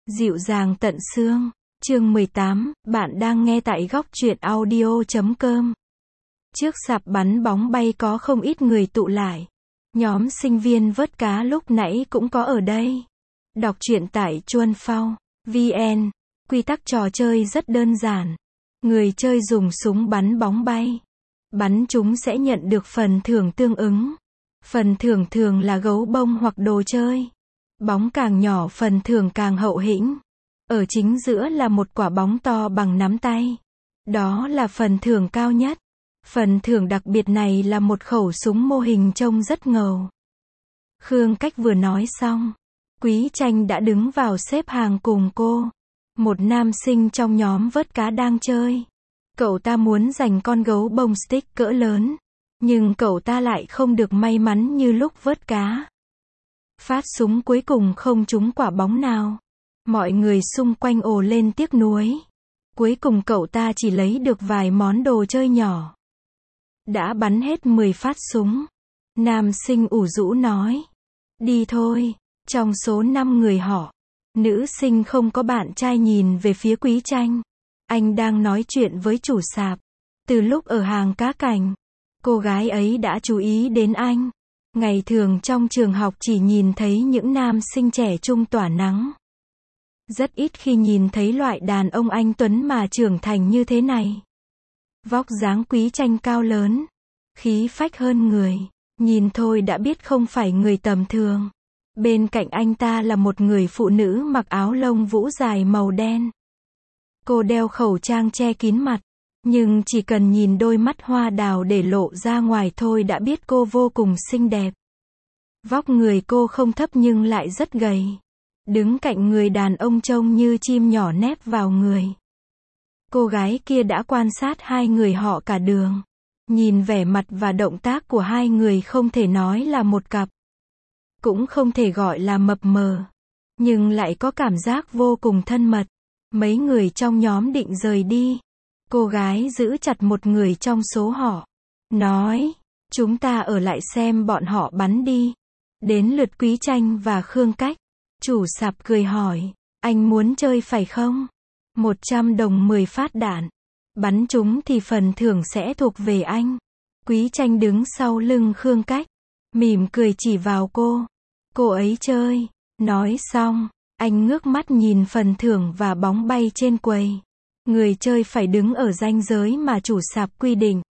Dịu dàng tận xương. Chương 18, bạn đang nghe tại góc truyện audio.com. Trước sạp bắn bóng bay có không ít người tụ lại. Nhóm sinh viên vớt cá lúc nãy cũng có ở đây. Đọc truyện tại Chuan Phao VN. Quy tắc trò chơi rất đơn giản. Người chơi dùng súng bắn bóng bay. Bắn chúng sẽ nhận được phần thưởng tương ứng. Phần thưởng thường là gấu bông hoặc đồ chơi. Bóng càng nhỏ phần thưởng càng hậu hĩnh. Ở chính giữa là một quả bóng to bằng nắm tay. Đó là phần thưởng cao nhất. Phần thưởng đặc biệt này là một khẩu súng mô hình trông rất ngầu. Khương Cách vừa nói xong, Quý Tranh đã đứng vào xếp hàng cùng cô. Một nam sinh trong nhóm vớt cá đang chơi. Cậu ta muốn giành con gấu bông stick cỡ lớn. Nhưng cậu ta lại không được may mắn như lúc vớt cá. Phát súng cuối cùng không trúng quả bóng nào. Mọi người xung quanh ồ lên tiếc nuối. Cuối cùng cậu ta chỉ lấy được vài món đồ chơi nhỏ. Đã bắn hết 10 phát súng. Nam sinh ủ rũ nói. Đi thôi. Trong số 5 người họ, nữ sinh không có bạn trai nhìn về phía Quý Tranh. Anh đang nói chuyện với chủ sạp. Từ lúc ở hàng cá cảnh, cô gái ấy đã chú ý đến anh. Ngày thường trong trường học chỉ nhìn thấy những nam sinh trẻ trung tỏa nắng. Rất ít khi nhìn thấy loại đàn ông anh tuấn mà trưởng thành như thế này. Vóc dáng Quý Tranh cao lớn, khí phách hơn người, nhìn thôi đã biết không phải người tầm thường. Bên cạnh anh ta là một người phụ nữ mặc áo lông vũ dài màu đen. Cô đeo khẩu trang che kín mặt, nhưng chỉ cần nhìn đôi mắt hoa đào để lộ ra ngoài thôi đã biết cô vô cùng xinh đẹp. Vóc người cô không thấp nhưng lại rất gầy. Đứng cạnh người đàn ông trông như chim nhỏ nép vào người. Cô gái kia đã quan sát hai người họ cả đường. Nhìn vẻ mặt và động tác của hai người không thể nói là một cặp. Cũng không thể gọi là mập mờ. Nhưng lại có cảm giác vô cùng thân mật. Mấy người trong nhóm định rời đi. Cô gái giữ chặt một người trong số họ. Nói, chúng ta ở lại xem bọn họ bắn đi. Đến lượt Quý Tranh và Khương Cách. Chủ sạp cười hỏi, anh muốn chơi phải không? 100 đồng 10 phát đạn. Bắn chúng thì phần thưởng sẽ thuộc về anh. Quý Tranh đứng sau lưng Khương Cách. Mỉm cười chỉ vào cô. Cô ấy chơi. Nói xong, anh ngước mắt nhìn phần thưởng và bóng bay trên quầy. Người chơi phải đứng ở ranh giới mà chủ sạp quy định.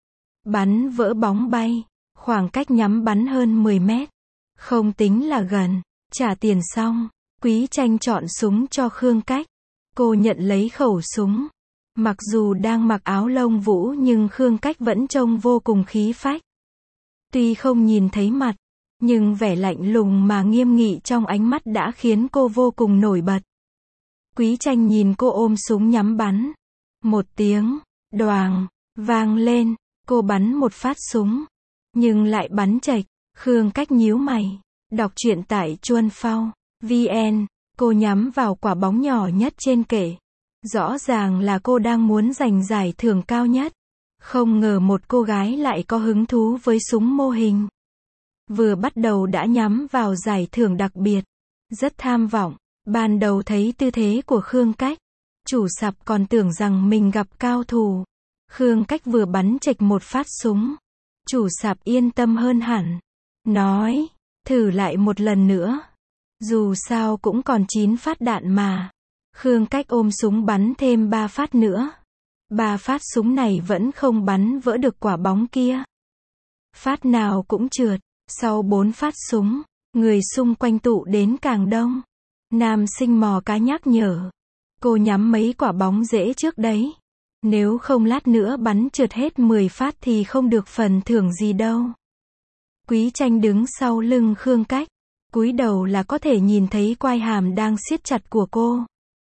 Bắn vỡ bóng bay. Khoảng cách nhắm bắn hơn 10 mét. Không tính là gần. Trả tiền xong, Quý Tranh chọn súng cho Khương Cách. Cô nhận lấy khẩu súng. Mặc dù đang mặc áo lông vũ nhưng Khương Cách vẫn trông vô cùng khí phách. Tuy không nhìn thấy mặt, nhưng vẻ lạnh lùng mà nghiêm nghị trong ánh mắt đã khiến cô vô cùng nổi bật. Quý Tranh nhìn cô ôm súng nhắm bắn. Một tiếng, đoàng, vang lên, cô bắn một phát súng. Nhưng lại bắn chệch, Khương Cách nhíu mày. Đọc truyện tại Chuan Phao VN. Cô nhắm vào quả bóng nhỏ nhất trên kệ. Rõ ràng là cô đang muốn giành giải thưởng cao nhất. Không ngờ một cô gái lại có hứng thú với súng mô hình. Vừa bắt đầu đã nhắm vào giải thưởng đặc biệt. Rất tham vọng. Ban đầu thấy tư thế của Khương Cách, chủ sạp còn tưởng rằng mình gặp cao thủ. Khương Cách vừa bắn chệch một phát súng. Chủ sạp yên tâm hơn hẳn. Nói, thử lại một lần nữa. Dù sao cũng còn 9 phát đạn mà. Khương Cách ôm súng bắn thêm 3 phát nữa. 3 phát súng này vẫn không bắn vỡ được quả bóng kia. Phát nào cũng trượt. Sau 4 phát súng, người xung quanh tụ đến càng đông. Nam sinh mò cá nhắc nhở. Cô nhắm mấy quả bóng dễ trước đấy. Nếu không lát nữa bắn trượt hết 10 phát thì không được phần thưởng gì đâu. Quý Tranh đứng sau lưng Khương Cách. Cúi đầu là có thể nhìn thấy quai hàm đang siết chặt của cô.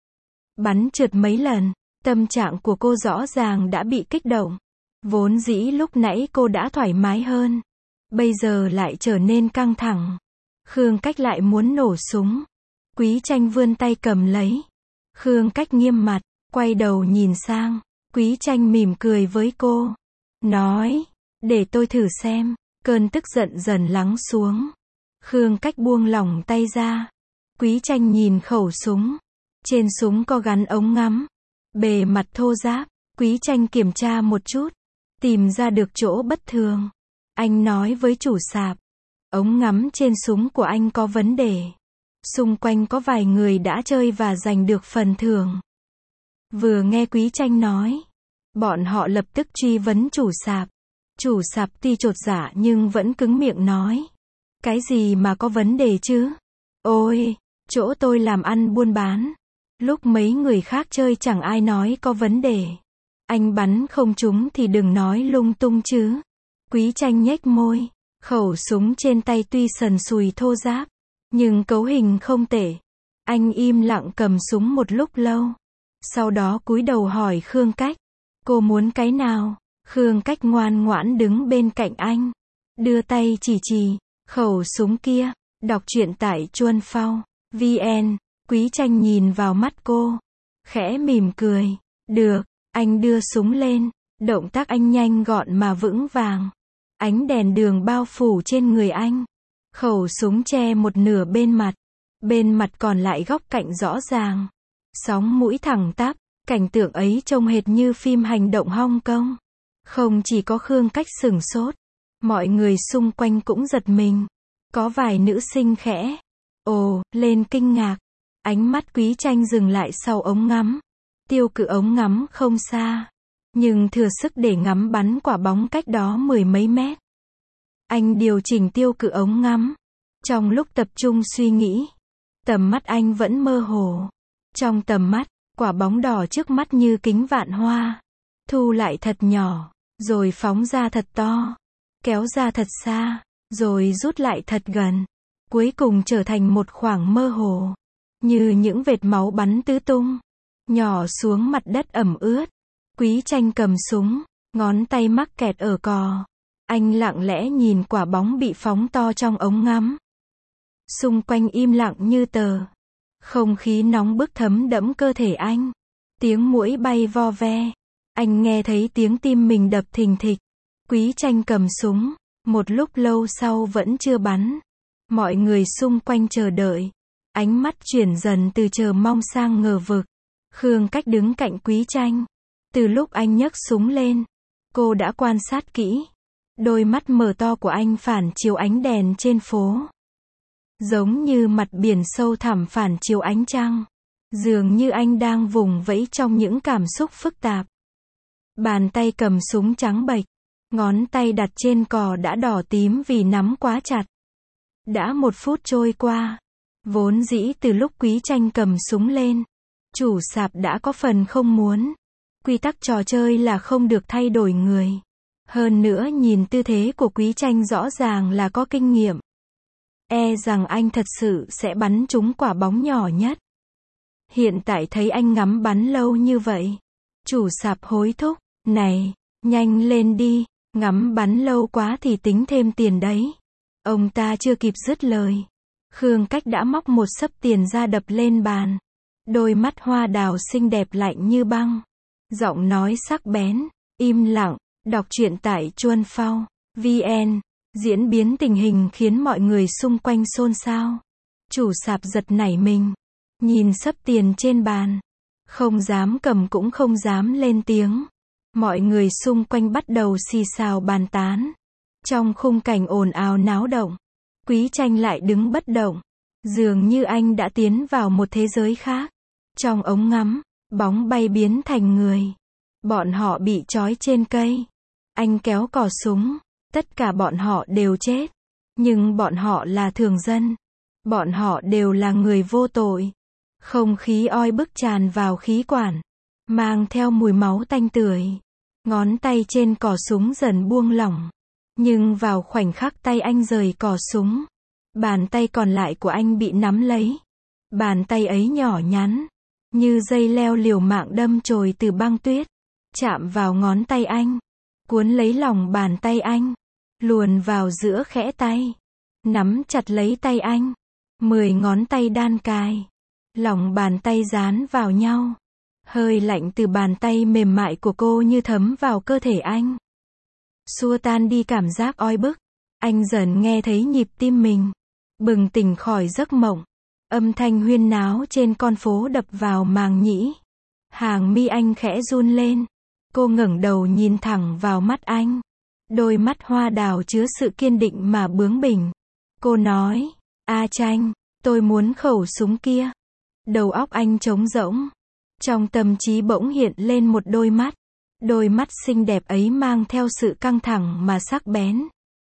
Bắn trượt mấy lần, tâm trạng của cô rõ ràng đã bị kích động. Vốn dĩ lúc nãy cô đã thoải mái hơn. Bây giờ lại trở nên căng thẳng. Khương Cách lại muốn nổ súng. Quý Tranh vươn tay cầm lấy. Khương Cách nghiêm mặt, quay đầu nhìn sang. Quý Tranh mỉm cười với cô. Nói, để tôi thử xem. Cơn tức giận dần lắng xuống. Khương Cách buông lỏng tay ra. Quý Tranh nhìn khẩu súng. Trên súng có gắn ống ngắm. Bề mặt thô ráp. Quý Tranh kiểm tra một chút. Tìm ra được chỗ bất thường. Anh nói với chủ sạp. Ống ngắm trên súng của anh có vấn đề. Xung quanh có vài người đã chơi và giành được phần thưởng. Vừa nghe Quý Tranh nói, bọn họ lập tức truy vấn chủ sạp. Chủ sạp tuy chột dạ nhưng vẫn cứng miệng nói. Cái gì mà có vấn đề chứ? Ôi, chỗ tôi làm ăn buôn bán. Lúc mấy người khác chơi chẳng ai nói có vấn đề. Anh bắn không trúng thì đừng nói lung tung chứ. Quý Tranh nhếch môi. Khẩu súng trên tay tuy sần sùi thô ráp, nhưng cấu hình không tệ. Anh im lặng cầm súng một lúc lâu. Sau đó cúi đầu hỏi Khương Cách. Cô muốn cái nào? Khương Cách ngoan ngoãn đứng bên cạnh anh. Đưa tay chỉ khẩu súng kia. Đọc truyện tại chuanphao.vn. Quý Tranh nhìn vào mắt cô. Khẽ mỉm cười. Được. Anh đưa súng lên. Động tác anh nhanh gọn mà vững vàng. Ánh đèn đường bao phủ trên người anh. Khẩu súng che một nửa bên mặt còn lại góc cạnh rõ ràng. Sóng mũi thẳng tắp, cảnh tượng ấy trông hệt như phim hành động Hong Kong. Không chỉ có Khương Cách sửng sốt, mọi người xung quanh cũng giật mình. Có vài nữ sinh khẽ ồ lên kinh ngạc. Ánh mắt Quý Tranh dừng lại sau ống ngắm. Tiêu cự ống ngắm không xa, nhưng thừa sức để ngắm bắn quả bóng cách đó mười mấy mét. Anh điều chỉnh tiêu cự ống ngắm. Trong lúc tập trung suy nghĩ, tầm mắt anh vẫn mơ hồ. Trong tầm mắt, quả bóng đỏ trước mắt như kính vạn hoa. Thu lại thật nhỏ, rồi phóng ra thật to. Kéo ra thật xa, rồi rút lại thật gần. Cuối cùng trở thành một khoảng mơ hồ. Như những vệt máu bắn tứ tung, nhỏ xuống mặt đất ẩm ướt. Quý Tranh cầm súng, ngón tay mắc kẹt ở cò. Anh lặng lẽ nhìn quả bóng bị phóng to trong ống ngắm. Xung quanh im lặng như tờ. Không khí nóng bức thấm đẫm cơ thể anh. Tiếng muỗi bay vo ve. Anh nghe thấy tiếng tim mình đập thình thịch. Quý Tranh cầm súng. Một lúc lâu sau vẫn chưa bắn. Mọi người xung quanh chờ đợi. Ánh mắt chuyển dần từ chờ mong sang ngờ vực. Khương Cách đứng cạnh Quý Tranh. Từ lúc anh nhấc súng lên, cô đã quan sát kỹ. Đôi mắt mở to của anh phản chiếu ánh đèn trên phố. Giống như mặt biển sâu thẳm phản chiếu ánh trăng. Dường như anh đang vùng vẫy trong những cảm xúc phức tạp. Bàn tay cầm súng trắng bệch. Ngón tay đặt trên cò đã đỏ tím vì nắm quá chặt. Đã 1 phút trôi qua. Vốn dĩ từ lúc Quý Tranh cầm súng lên, chủ sạp đã có phần không muốn. Quy tắc trò chơi là không được thay đổi người. Hơn nữa nhìn tư thế của Quý Tranh rõ ràng là có kinh nghiệm. E rằng anh thật sự sẽ bắn trúng quả bóng nhỏ nhất. Hiện tại thấy anh ngắm bắn lâu như vậy. Chủ sạp hối thúc. Này, nhanh lên đi. Ngắm bắn lâu quá thì tính thêm tiền đấy. Ông ta chưa kịp dứt lời. Khương Cách đã móc một xấp tiền ra đập lên bàn. Đôi mắt hoa đào xinh đẹp lạnh như băng. Giọng nói sắc bén. Im lặng. Đọc truyện tại chuanphao.vn. Diễn biến tình hình khiến mọi người xung quanh xôn xao. Chủ sạp giật nảy mình. Nhìn xấp tiền trên bàn. Không dám cầm cũng không dám lên tiếng. Mọi người xung quanh bắt đầu xì xào bàn tán. Trong khung cảnh ồn ào náo động, Quý Tranh lại đứng bất động. Dường như anh đã tiến vào một thế giới khác. Trong ống ngắm, bóng bay biến thành người. Bọn họ bị trói trên cây. Anh kéo cò súng. Tất cả bọn họ đều chết. Nhưng bọn họ là thường dân. Bọn họ đều là người vô tội. Không khí oi bức tràn vào khí quản, mang theo mùi máu tanh tưởi. Ngón tay trên cò súng dần buông lỏng. Nhưng vào khoảnh khắc tay anh rời cò súng, bàn tay còn lại của anh bị nắm lấy. Bàn tay ấy nhỏ nhắn, như dây leo liều mạng đâm chồi từ băng tuyết. Chạm vào ngón tay anh, cuốn lấy lòng bàn tay anh, luồn vào giữa khẽ tay, nắm chặt lấy tay anh. 10 ngón tay đan cài, lòng bàn tay dán vào nhau. Hơi lạnh từ bàn tay mềm mại của cô như thấm vào cơ thể anh, xua tan đi cảm giác oi bức. Anh dần nghe thấy nhịp tim mình, bừng tỉnh khỏi giấc mộng. Âm thanh huyên náo trên con phố đập vào màng nhĩ. Hàng mi anh khẽ run lên. Cô ngẩng đầu nhìn thẳng vào mắt anh. Đôi mắt hoa đào chứa sự kiên định mà bướng bỉnh. Cô nói, A Tranh, tôi muốn khẩu súng kia. Đầu óc anh trống rỗng. Trong tâm trí bỗng hiện lên một đôi mắt. Đôi mắt xinh đẹp ấy mang theo sự căng thẳng mà sắc bén.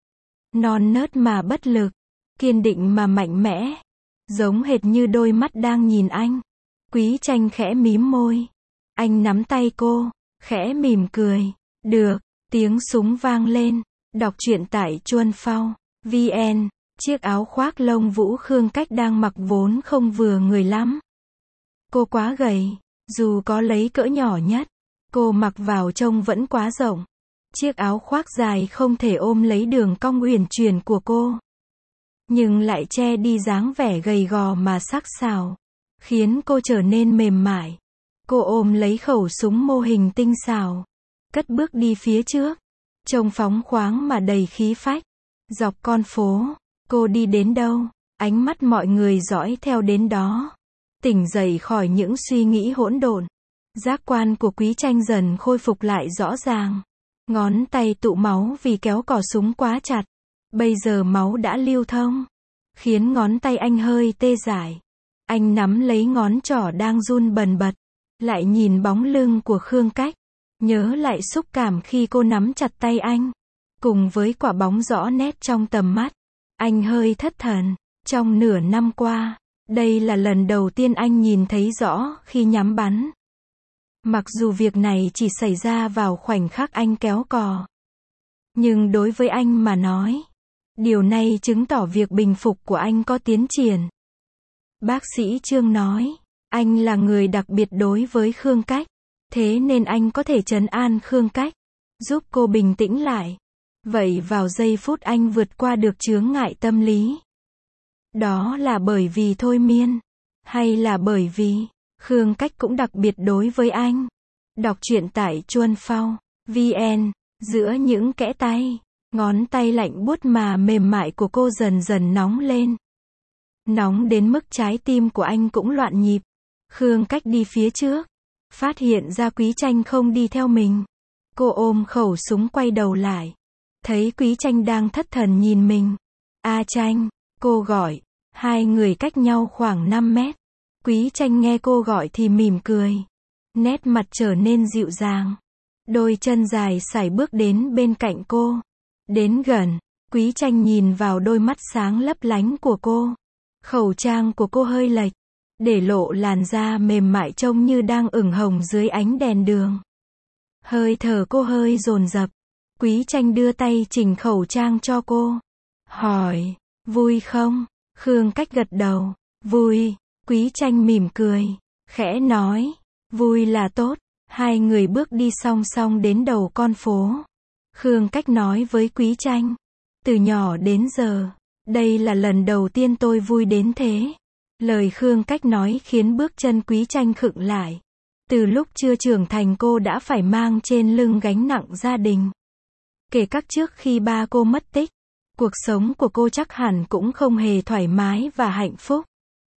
Non nớt mà bất lực. Kiên định mà mạnh mẽ. Giống hệt như đôi mắt đang nhìn anh. Quý Tranh khẽ mím môi. Anh nắm tay cô, khẽ mỉm cười. Được, tiếng súng vang lên. Đọc truyện tại Chuan Phao VN. Chiếc áo khoác lông vũ Khương Cách đang mặc vốn không vừa người lắm. Cô quá gầy, dù có lấy cỡ nhỏ nhất, cô mặc vào trông vẫn quá rộng. Chiếc áo khoác dài không thể ôm lấy đường cong uyển chuyển của cô, nhưng lại che đi dáng vẻ gầy gò mà sắc sảo, khiến cô trở nên mềm mại. Cô ôm lấy khẩu súng mô hình tinh xảo, cất bước đi phía trước, trông phóng khoáng mà đầy khí phách. Dọc con phố, cô đi đến đâu, ánh mắt mọi người dõi theo đến đó. Tỉnh dậy khỏi những suy nghĩ hỗn độn, giác quan của Quý Tranh dần khôi phục lại rõ ràng. Ngón tay tụ máu vì kéo cò súng quá chặt. Bây giờ máu đã lưu thông, khiến ngón tay anh hơi tê dại. Anh nắm lấy ngón trỏ đang run bần bật, lại nhìn bóng lưng của Khương Cách, nhớ lại xúc cảm khi cô nắm chặt tay anh, cùng với quả bóng rõ nét trong tầm mắt. Anh hơi thất thần. Trong nửa năm qua, đây là lần đầu tiên anh nhìn thấy rõ khi nhắm bắn. Mặc dù việc này chỉ xảy ra vào khoảnh khắc anh kéo cò, nhưng đối với anh mà nói, điều này chứng tỏ việc bình phục của anh có tiến triển. Bác sĩ Trương nói, anh là người đặc biệt đối với Khương Cách, thế nên anh có thể trấn an Khương Cách, giúp cô bình tĩnh lại. Vậy vào giây phút anh vượt qua được chướng ngại tâm lý, đó là bởi vì thôi miên, hay là bởi vì Khương Cách cũng đặc biệt đối với anh? Đọc truyện tại Chuan Phao VN. Giữa những kẽ tay, ngón tay lạnh buốt mà mềm mại của cô dần dần nóng lên. Nóng đến mức trái tim của anh cũng loạn nhịp. Khương Cách đi phía trước, phát hiện ra Quý Tranh không đi theo mình. Cô ôm khẩu súng quay đầu lại, thấy Quý Tranh đang thất thần nhìn mình. A Tranh, cô gọi. Hai người cách nhau khoảng 5 mét. Quý Tranh nghe cô gọi thì mỉm cười, nét mặt trở nên dịu dàng. Đôi chân dài sải bước đến bên cạnh cô. Đến gần, Quý Tranh nhìn vào đôi mắt sáng lấp lánh của cô. Khẩu trang của cô hơi lệch, để lộ làn da mềm mại trông như đang ửng hồng dưới ánh đèn đường. Hơi thở cô hơi dồn dập. Quý Tranh đưa tay chỉnh khẩu trang cho cô. Hỏi, vui không? Khương Cách gật đầu. Vui. Quý Tranh mỉm cười, khẽ nói, vui là tốt. Hai người bước đi song song đến đầu con phố. Khương Cách nói với Quý Tranh, từ nhỏ đến giờ, đây là lần đầu tiên tôi vui đến thế. Lời Khương Cách nói khiến bước chân Quý Tranh khựng lại. Từ lúc chưa trưởng thành cô đã phải mang trên lưng gánh nặng gia đình. Kể cả trước khi ba cô mất tích, cuộc sống của cô chắc hẳn cũng không hề thoải mái và hạnh phúc.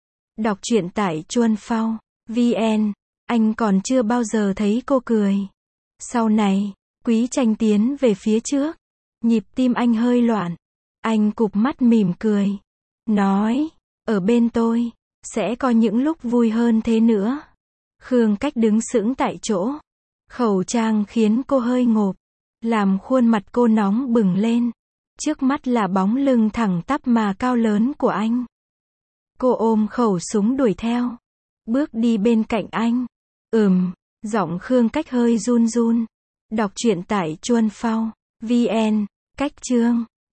Đọc truyện tại Chuan Phao VN. Anh còn chưa bao giờ thấy cô cười. Sau này, Quý Tranh tiến về phía trước. Nhịp tim anh hơi loạn. Anh cụp mắt mỉm cười, nói, ở bên tôi, sẽ có những lúc vui hơn thế nữa. Khương Cách đứng sững tại chỗ. Khẩu trang khiến cô hơi ngộp, làm khuôn mặt cô nóng bừng lên. Trước mắt là bóng lưng thẳng tắp mà cao lớn của anh. Cô ôm khẩu súng đuổi theo, bước đi bên cạnh anh. Giọng Khương Cách hơi run run. Đọc truyện tại Chuan Phao VN. Cách chương